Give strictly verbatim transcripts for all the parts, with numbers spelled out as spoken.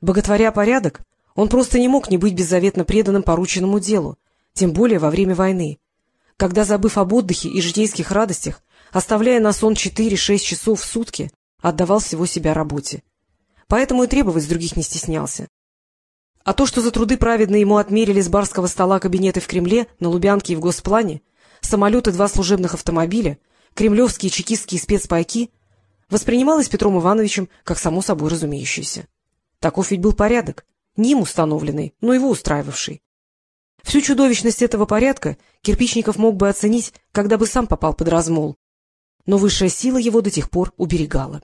Боготворя порядок, он просто не мог не быть беззаветно преданным порученному делу, тем более во время войны, когда, забыв об отдыхе и житейских радостях, оставляя на сон четыре-шесть часов в сутки, отдавал всего себя работе. Поэтому и требовать с других не стеснялся. А то, что за труды праведно ему отмерили с барского стола кабинеты в Кремле, на Лубянке и в Госплане, самолеты, два служебных автомобиля, кремлевские чекистские спецпайки, воспринималось Петром Ивановичем как само собой разумеющееся. Таков ведь был порядок, не им установленный, но его устраивавший. Всю чудовищность этого порядка Кирпичников мог бы оценить, когда бы сам попал под размол, но высшая сила его до тех пор уберегала.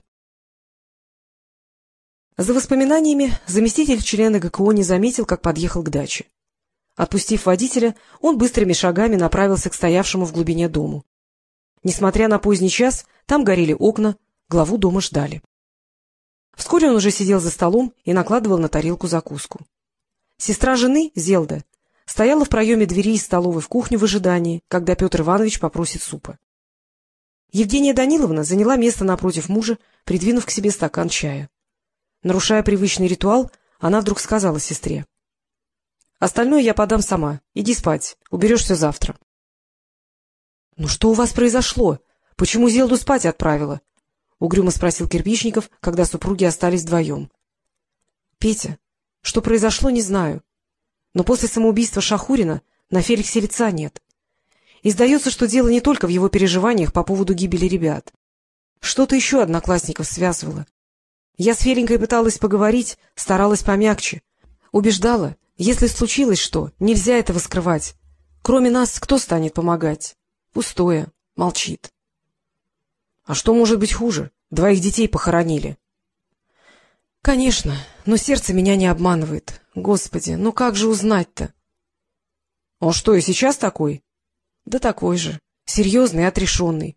За воспоминаниями заместитель члена ГКО не заметил, как подъехал к даче. Отпустив водителя, он быстрыми шагами направился к стоявшему в глубине дому. Несмотря на поздний час, там горели окна, главу дома ждали. Вскоре он уже сидел за столом и накладывал на тарелку закуску. Сестра жены, Зелда, стояла в проеме двери из столовой в кухню в ожидании, когда Петр Иванович попросит супа. Евгения Даниловна заняла место напротив мужа, придвинув к себе стакан чая. Нарушая привычный ритуал, она вдруг сказала сестре: — Остальное я подам сама. Иди спать. Уберешь все завтра. — Ну что у вас произошло? Почему Зелду спать отправила? — угрюмо спросил Кирпичников, когда супруги остались вдвоем. — Петя, что произошло, не знаю. Но после самоубийства Шахурина на Феликсе лица нет. И сдается, что дело не только в его переживаниях по поводу гибели ребят. Что-то еще одноклассников связывало. Я с Феленькой пыталась поговорить, старалась помягче. Убеждала, если случилось что, нельзя этого скрывать. Кроме нас, кто станет помогать? Пустое, молчит. А что может быть хуже? Двоих детей похоронили. Конечно, но сердце меня не обманывает. Господи, ну как же узнать-то? Он что, и сейчас такой? Да такой же, серьезный и отрешенный.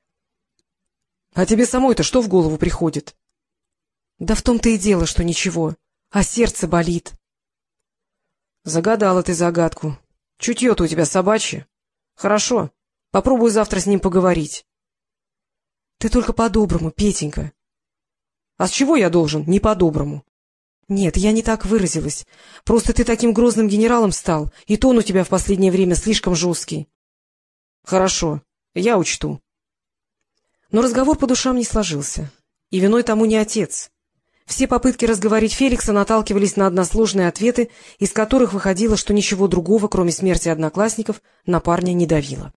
А тебе самой-то что в голову приходит? Да в том-то и дело, что ничего, а сердце болит. Загадала ты загадку. Чутье-то у тебя собачье. Хорошо, попробую завтра с ним поговорить. Ты только по-доброму, Петенька. А с чего я должен не по-доброму? Нет, я не так выразилась. Просто ты таким грозным генералом стал, и тон у тебя в последнее время слишком жесткий. Хорошо, я учту. Но разговор по душам не сложился, и виной тому не отец. Все попытки разговорить Феликса наталкивались на односложные ответы, из которых выходило, что ничего другого, кроме смерти одноклассников, на парня не давило.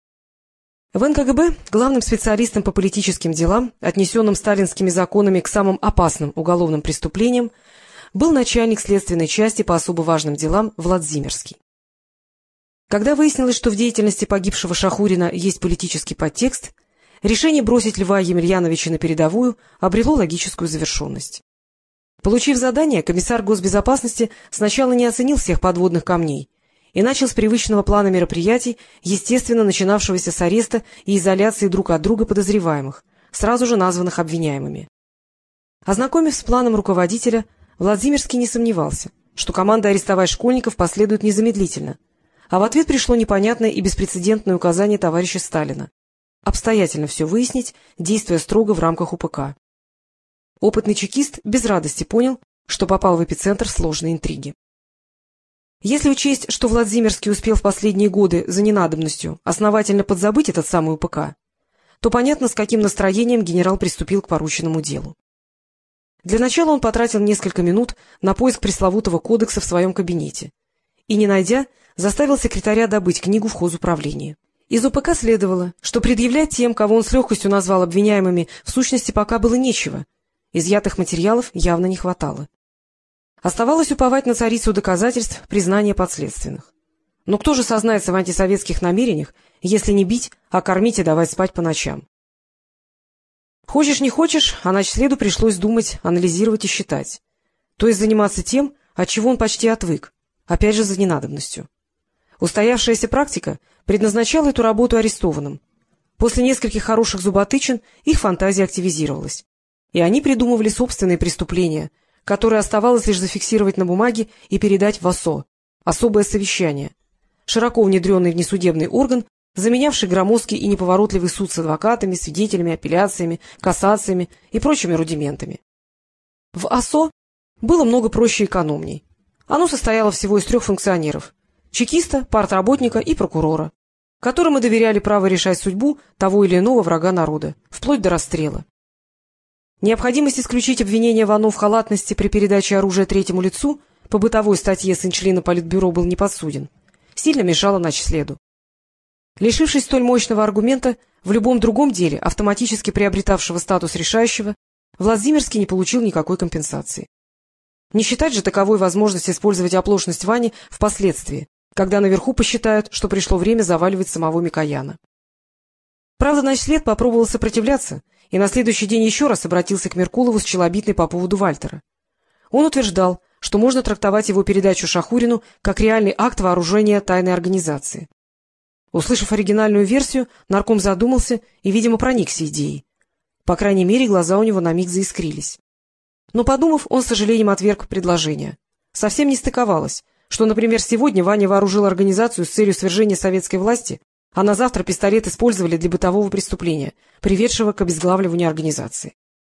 В эн ка гэ бэ главным специалистом по политическим делам, отнесенным сталинскими законами к самым опасным уголовным преступлениям, был начальник следственной части по особо важным делам Владзимирский. Когда выяснилось, что в деятельности погибшего Шахурина есть политический подтекст, решение бросить Льва Емельяновича на передовую обрело логическую завершенность. Получив задание, комиссар госбезопасности сначала не оценил всех подводных камней и начал с привычного плана мероприятий, естественно, начинавшегося с ареста и изоляции друг от друга подозреваемых, сразу же названных обвиняемыми. Ознакомив с планом руководителя, Владзимирский не сомневался, что команда арестовать школьников последует незамедлительно, а в ответ пришло непонятное и беспрецедентное указание товарища Сталина — обстоятельно все выяснить, действуя строго в рамках у пэ ка. Опытный чекист без радости понял, что попал в эпицентр сложной интриги. Если учесть, что Владзимирский успел в последние годы за ненадобностью основательно подзабыть этот самый у пэ ка, то понятно, с каким настроением генерал приступил к порученному делу. Для начала он потратил несколько минут на поиск пресловутого кодекса в своем кабинете и, не найдя, заставил секретаря добыть книгу в хозуправлении. Из у пэ ка следовало, что предъявлять тем, кого он с легкостью назвал обвиняемыми, в сущности пока было нечего, изъятых материалов явно не хватало. Оставалось уповать на царицу доказательств признания подследственных. Но кто же сознается в антисоветских намерениях, если не бить, а кормить и давать спать по ночам? Хочешь не хочешь, а начследу пришлось думать, анализировать и считать. То есть заниматься тем, от чего он почти отвык, опять же за ненадобностью. Устоявшаяся практика предназначала эту работу арестованным. После нескольких хороших зуботычин их фантазия активизировалась, и они придумывали собственные преступления, которые оставалось лишь зафиксировать на бумаге и передать в о эс о — особое совещание, широко внедренный внесудебный орган, заменявший громоздкий и неповоротливый суд с адвокатами, свидетелями, апелляциями, кассациями и прочими рудиментами. В о эс о было много проще и экономней. Оно состояло всего из трех функционеров — чекиста, партработника и прокурора, которым и доверяли право решать судьбу того или иного врага народа, вплоть до расстрела. Необходимость исключить обвинение Вано в халатности при передаче оружия третьему лицу по бытовой статье сын члена Политбюро был не подсуден, сильно мешала начследу. Лишившись столь мощного аргумента, в любом другом деле, автоматически приобретавшего статус решающего, Владимирский не получил никакой компенсации. Не считать же таковой возможность использовать оплошность Вани впоследствии, когда наверху посчитают, что пришло время заваливать самого Микояна. Правда, начслед попробовал сопротивляться и на следующий день еще раз обратился к Меркулову с челобитной по поводу Вальтера. Он утверждал, что можно трактовать его передачу Шахурину как реальный акт вооружения тайной организации. Услышав оригинальную версию, нарком задумался и, видимо, проникся идеей. По крайней мере, глаза у него на миг заискрились. Но, подумав, он с сожалением отверг предложение. Совсем не стыковалось, что, например, сегодня Ваня вооружил организацию с целью свержения советской власти, а на завтра пистолет использовали для бытового преступления, приведшего к обезглавливанию организации.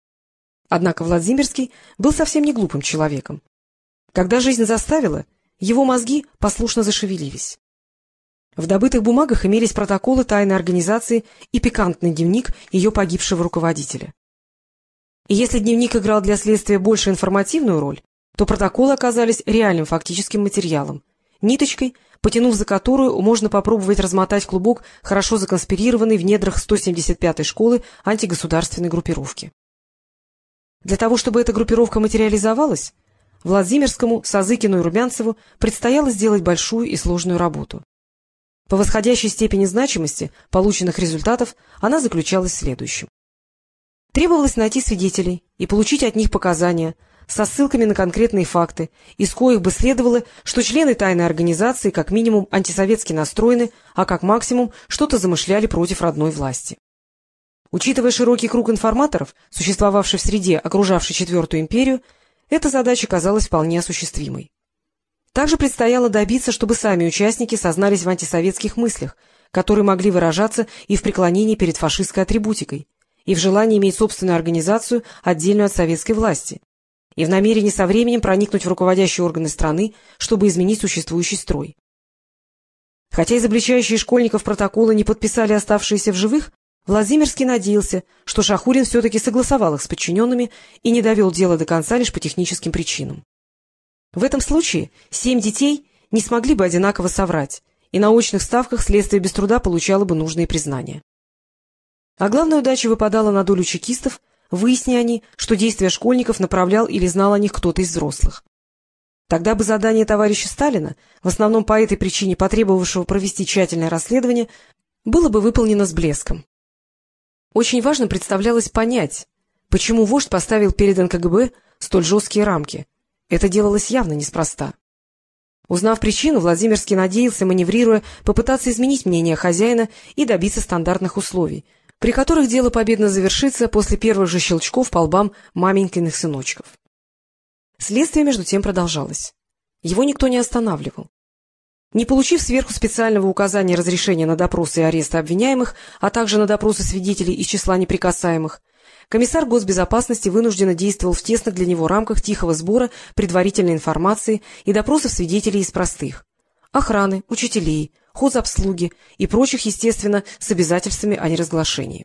Однако Владимирский был совсем не глупым человеком. Когда жизнь заставила, его мозги послушно зашевелились. В добытых бумагах имелись протоколы тайной организации и пикантный дневник ее погибшего руководителя. И если дневник играл для следствия больше информативную роль, то протоколы оказались реальным фактическим материалом, ниточкой, потянув за которую можно попробовать размотать клубок хорошо законспирированный в недрах сто семьдесят пятой школы антигосударственной группировки. Для того, чтобы эта группировка материализовалась, Владимирскому, Сазыкину и Румянцеву предстояло сделать большую и сложную работу. По восходящей степени значимости полученных результатов она заключалась в следующем. Требовалось найти свидетелей и получить от них показания со ссылками на конкретные факты, из коих бы следовало, что члены тайной организации как минимум антисоветски настроены, а как максимум что-то замышляли против родной власти. Учитывая широкий круг информаторов, существовавший в среде, окружавшей Четвертую империю, эта задача казалась вполне осуществимой. Также предстояло добиться, чтобы сами участники сознались в антисоветских мыслях, которые могли выражаться и в преклонении перед фашистской атрибутикой, и в желании иметь собственную организацию, отдельную от советской власти, и в намерении со временем проникнуть в руководящие органы страны, чтобы изменить существующий строй. Хотя изобличающие школьников протоколы не подписали оставшиеся в живых, Владимирский надеялся, что Шахурин все-таки согласовал их с подчиненными и не довел дело до конца лишь по техническим причинам. В этом случае семь детей не смогли бы одинаково соврать, и на очных ставках следствие без труда получало бы нужные признания. А главная удача выпадала на долю чекистов, выясни они, что действия школьников направлял или знал о них кто-то из взрослых. Тогда бы задание товарища Сталина, в основном по этой причине потребовавшего провести тщательное расследование, было бы выполнено с блеском. Очень важно представлялось понять, почему вождь поставил перед эн ка гэ бэ столь жесткие рамки. Это делалось явно неспроста. Узнав причину, Владимирский надеялся, маневрируя, попытаться изменить мнение хозяина и добиться стандартных условий, при которых дело победно завершится после первых же щелчков по лбам маменькиных сыночков. Следствие, между тем, продолжалось. Его никто не останавливал. Не получив сверху специального указания разрешения на допросы и аресты обвиняемых, а также на допросы свидетелей из числа неприкасаемых, комиссар госбезопасности вынужденно действовал в тесных для него рамках тихого сбора предварительной информации и допросов свидетелей из простых — охраны, учителей, хозобслуги и прочих, естественно, с обязательствами о неразглашении.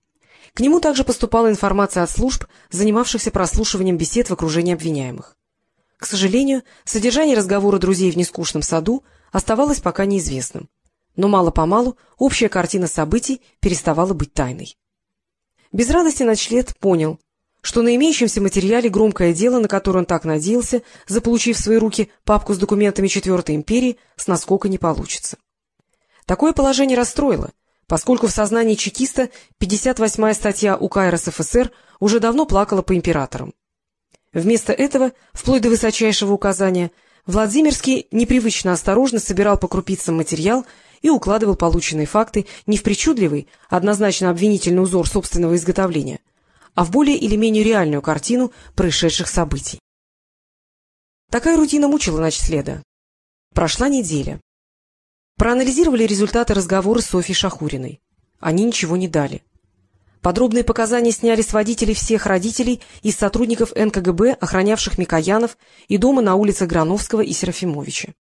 К нему также поступала информация от служб, занимавшихся прослушиванием бесед в окружении обвиняемых. К сожалению, содержание разговора друзей в нескучном саду оставалось пока неизвестным, но мало-помалу общая картина событий переставала быть тайной. Без радости ночлед понял, что на имеющемся материале громкое дело, на которое он так надеялся, заполучив в свои руки папку с документами Четвертой империи, с наскока не получится. Такое положение расстроило, поскольку в сознании чекиста пятьдесят восьмая статья УК эр эс эф эс эр уже давно плакала по императорам. Вместо этого, вплоть до высочайшего указания, Владимирский непривычно осторожно собирал по крупицам материал и укладывал полученные факты не в причудливый, однозначно обвинительный узор собственного изготовления, а в более или менее реальную картину происшедших событий. Такая рутина мучила начследа. Прошла неделя. Проанализировали результаты разговора с Софьей Шахуриной. Они ничего не дали. Подробные показания сняли с водителей всех родителей и сотрудников эн ка гэ бэ, охранявших Микоянов и дома на улице Грановского и Серафимовича.